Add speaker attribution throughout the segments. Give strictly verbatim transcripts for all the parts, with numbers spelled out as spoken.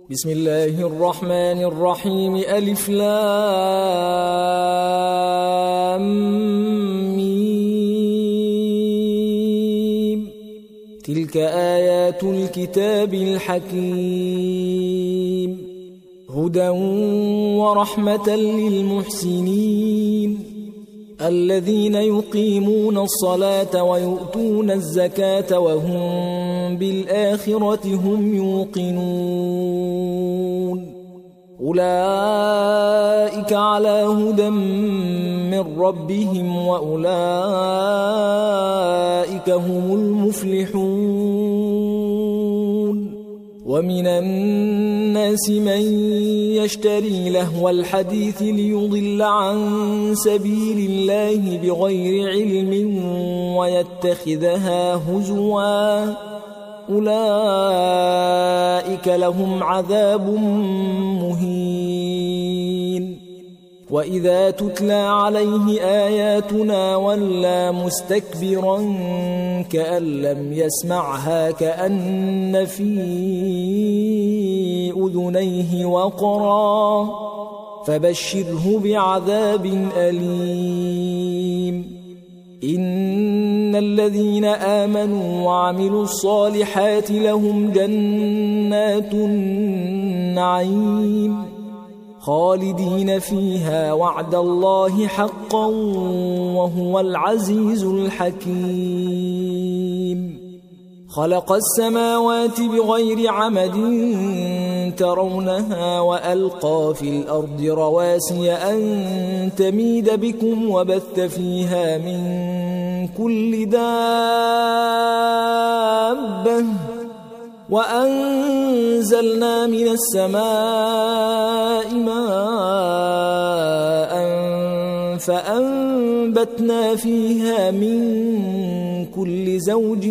Speaker 1: بسم الله الرحمن الرحيم. ألف لام ميم. تلك آيات الكتاب الحكيم، هدى ورحمة للمحسنين الذين يقيمون الصلاة ويؤتون الزكاة وهم بالآخرة هم يوقنون. أولئك على هدى من ربهم وأولئك هم المفلحون. ومن الناس من يشتري لهو الحديث ليضل عن سبيل الله بغير علم ويتخذها هزوا، أولئك لهم عذاب مهين. وإذا تتلى عليه آياتنا ولى مستكبرا كأن لم يسمعها كأن في أذنيه وقرا، فبشره بعذاب أليم. إن الذين آمنوا وعملوا الصالحات لهم جنات النعيم خالدين فيها وعد الله حقا وهو العزيز الحكيم. خلق السماوات بغير عمد ترونها وألقى في الأرض رواسي أن تميد بكم وبث فيها من كل دابة وأنزلنا من السماء ماء فأنبتنا فيها من كل زوج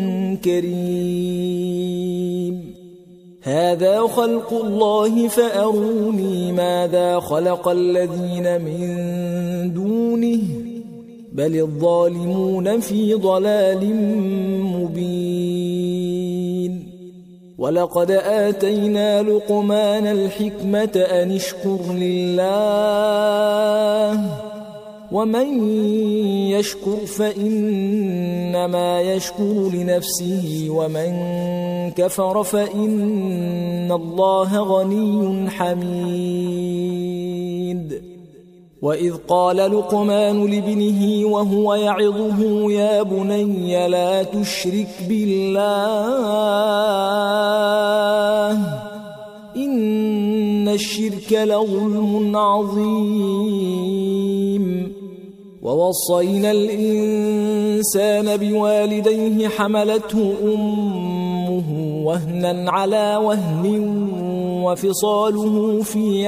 Speaker 1: كريم. هذا خلق الله فأروني ماذا خلق الذين من دونه بل الظالمون في ضلال مبين. ولقد آتينا لقمان الحكمة أن اشكر لله ومن يشكر فإنما يشكر لنفسه ومن كفر فإن الله غني حميد. وإذ قال لقمان لابنه وهو يعظه يا بني لا تشرك بالله إن الشرك لظلم عظيم. ووصينا الإنسان بوالديه حملته أمه وهنا على وهن وفصاله في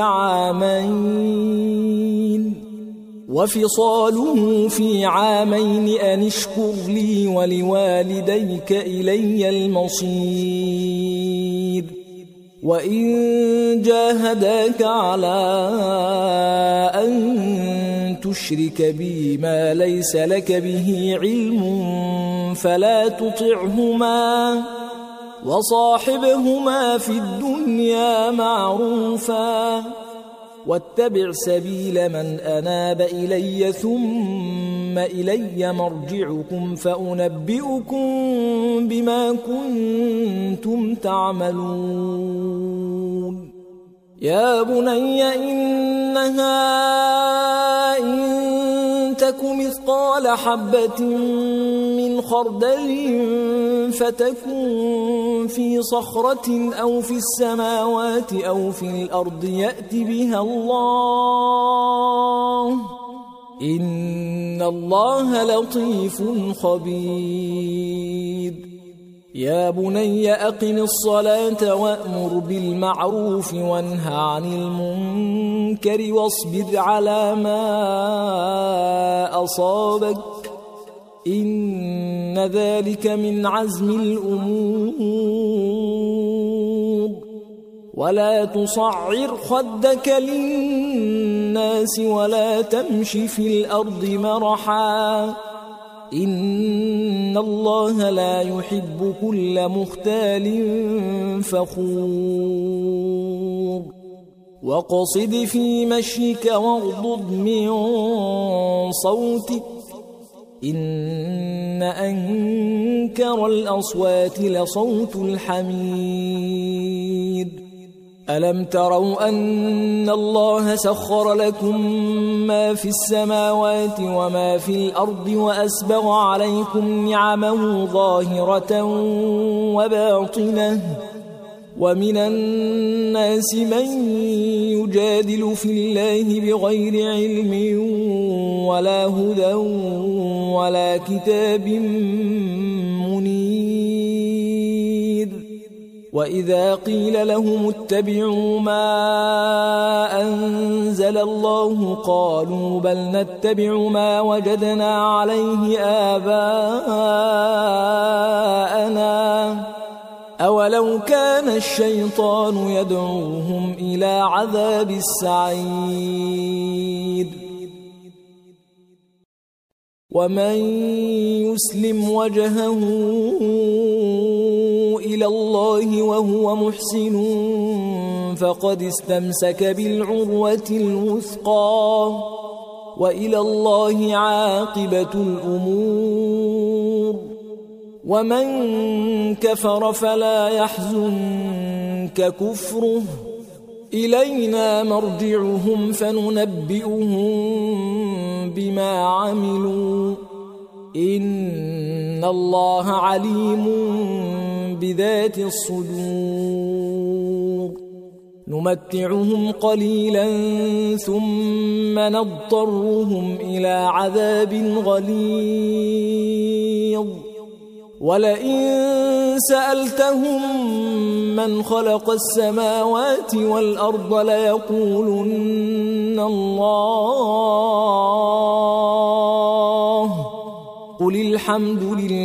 Speaker 1: عامين وفصاله في عامين أن اشكر لي ولوالديك إلي المصير. وإن جاهداك على أن تشرك بي ما ليس لك به علم فلا تطعهما وصاحبهما في الدنيا معروفا واتبع سبيل من أناب إلي ثم إلي مرجعكم فأنبئكم بما كنتم تعملون. يا بني إنها إن تك مثقال حبة من خردل فتكن في صخرة أو في السماوات أو في الأرض يأت بها الله إن الله لطيف خبير. يا بني أقم الصلاة وأمر بالمعروف وانه عن المنكر واصبر على ما أصابك إن ذلك من عزم الأمور. ولا تصعر خدك للناس ولا تمش في الأرض مرحا إن الله لا يحب كل مختال فخور. وَاقْصِدْ فِي مَشْيِكَ وَاغْضُضْ مِنْ صَوْتِكَ إِنَّ أَنكَرَ الْأَصْوَاتِ لَصَوْتُ الْحَمِيرِ أَلَمْ تَرَوْا أَنَّ اللَّهَ سَخَّرَ لَكُم مَّا فِي السَّمَاوَاتِ وَمَا فِي الْأَرْضِ وَأَسْبَغَ عَلَيْكُمْ نِعَمَهُ ظَاهِرَةً وَبَاطِنَةً وَمِنَ النَّاسِ مَن يُجَادِلُ فِي اللَّهِ بِغَيْرِ عِلْمٍ وَلَا هُدًى وَلَا كِتَابٍ مُنِيرٍ وَإِذَا قِيلَ لَهُمُ اتَّبِعُوا مَا أَنزَلَ اللَّهُ قَالُوا بَلْ نَتَّبِعُ مَا وَجَدْنَا عَلَيْهِ آبَاءَنَا أَوَلَوْ كَانَ الشَّيْطَانُ يَدْعُوهُمْ إِلَى عَذَابِ السَّعِيرِ وَمَن يُسْلِمْ وَجْهَهُ إِلَى اللَّهِ وَهُوَ مُحْسِنٌ فَقَدِ اسْتَمْسَكَ بِالْعُرْوَةِ الْوُثْقَى وَإِلَى اللَّهِ عَاقِبَةُ الْأُمُورِ وَمَن كَفَرَ فَلَا يَحْزُنكَ كُفْرُهُ إِلَيْنَا مَرْجِعُهُمْ فَنُنَبِّئُهُم بِمَا عَمِلُوا إِنَّ اللَّهَ عَلِيمٌ بِذَاتِ الصُّدُورِ نُمَتِّعُهُمْ قَلِيلًا ثُمَّ نَضْطَرُّهُمْ إِلَى عَذَابٍ غَلِيظٍ وَلَئِن سَأَلْتَهُم مَّنْ خَلَقَ السَّمَاوَاتِ وَالْأَرْضَ لَيَقُولُنَّ اللَّهُ قُلِ الْحَمْدُ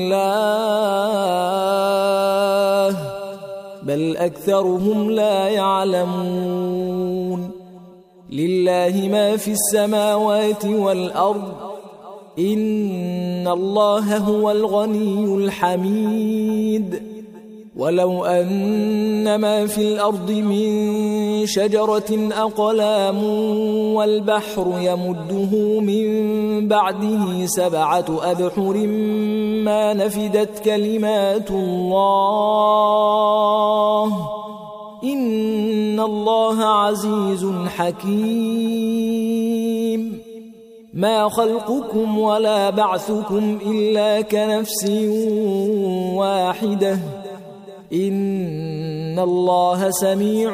Speaker 1: لِلَّهِ بَلْ أَكْثَرُهُمْ لَا يَعْلَمُونَ لِلَّهِ مَا فِي السَّمَاوَاتِ وَالْأَرْضِ إِنَّ اللَّهَ هُوَ الْغَنِيُّ الْحَمِيدُ وَلَوْ أَنَّ مَا فِي الْأَرْضِ مِنْ شَجَرَةٍ أَقْلَامٌ وَالْبَحْرُ يَمُدُّهُ مِنْ بَعْدِهِ سَبْعَةُ أَبْحُرٍ مَا نَفِدَتْ كَلِمَاتُ اللَّهِ إِنَّ اللَّهَ عَزِيزٌ حَكِيمٌ مَا خَلْقُكُمْ وَلَا بَعْثُكُمْ إِلَّا كَنَفْسٍ وَاحِدَةٍ إِنَّ اللَّهَ سَمِيعٌ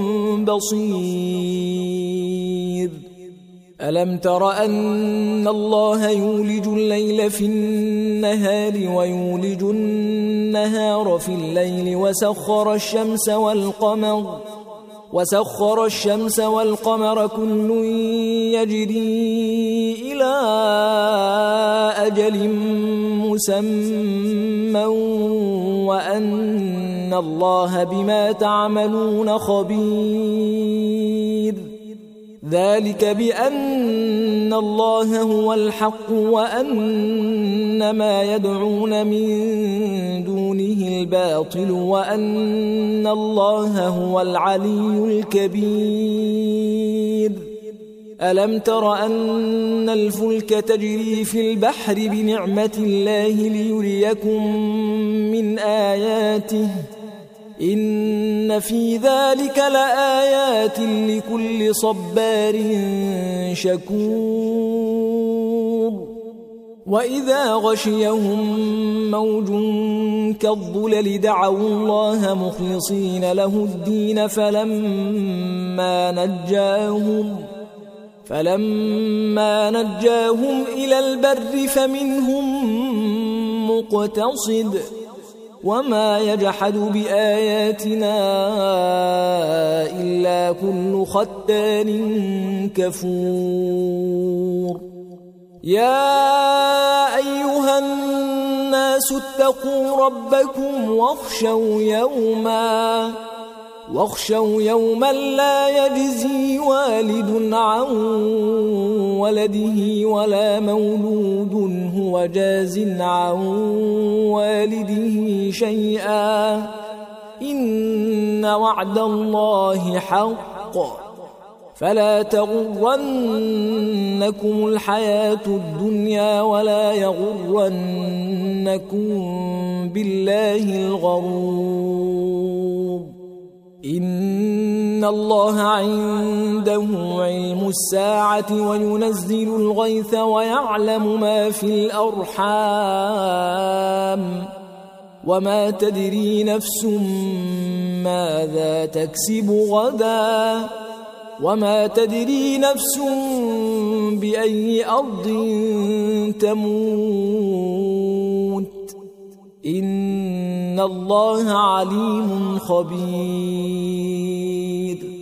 Speaker 1: بَصِيرٌ أَلَمْ تَرَ أَنَّ اللَّهَ يُولِجُ اللَّيْلَ فِي النَّهَارِ وَيُولِجُ النَّهَارَ فِي اللَّيْلِ وَسَخَّرَ الشَّمْسَ وَالْقَمَرَ وَسَخَّرَ الشَّمْسَ وَالْقَمَرَ كُلٌّ يَجْرِي إِلَى أَجَلٍ مُّسَمًّى وَأَنَّ اللَّهَ بِمَا تَعْمَلُونَ خَبِيرٌ ذَلِكَ بِأَنَّ اللَّهَ هُوَ الْحَقُّ وَأَنَّ مَا يَدْعُونَ مِن دُونِهِ الْبَاطِلُ وَأَنَّ اللَّهَ هُوَ الْعَلِيُّ الْكَبِيرُ أَلَمْ تَرَ أَنَّ الْفُلْكَ تَجْرِي فِي الْبَحْرِ بِنِعْمَةِ اللَّهِ لِيُرِيَكُم مِّنْ آيَاتِهِ إِنَّ فِي ذَلِكَ لَآيَاتٍ لِكُلِّ صَبَّارٍ شَكُورٍ وَإِذَا غَشِيَهُم مَّوْجٌ كَالظُّلَلِ دَعَوُا اللَّهَ مُخْلِصِينَ لَهُ الدِّينَ فَلَمَّا نَجَّاهُمْ فَلَمَّا نَجَّاهُمْ إِلَى الْبَرِّ فَمِنْهُم مُّقْتَصِدٌ وَمَا يَجْحَدُ بِآيَاتِنَا إِلَّا كُلُّ خَتَّارٍ كَفُورٍ يَا أَيُّهَا النَّاسُ اتَّقُوا رَبَّكُمْ وَاخْشَوْا يَوْمًا واخشوا يوما لا يجزي والد عن ولده ولا مولود هو جاز عن والده شيئا إن وعد الله حق فلا تغرنكم الحياة الدنيا ولا يغرنكم بالله الغرور إن الله عنده علم الساعة وينزل الغيث ويعلم ما في الأرحام وما تدري نفس ماذا تكسب غدا وما تدري نفس بأي أرض تموت إن الله عليم خبير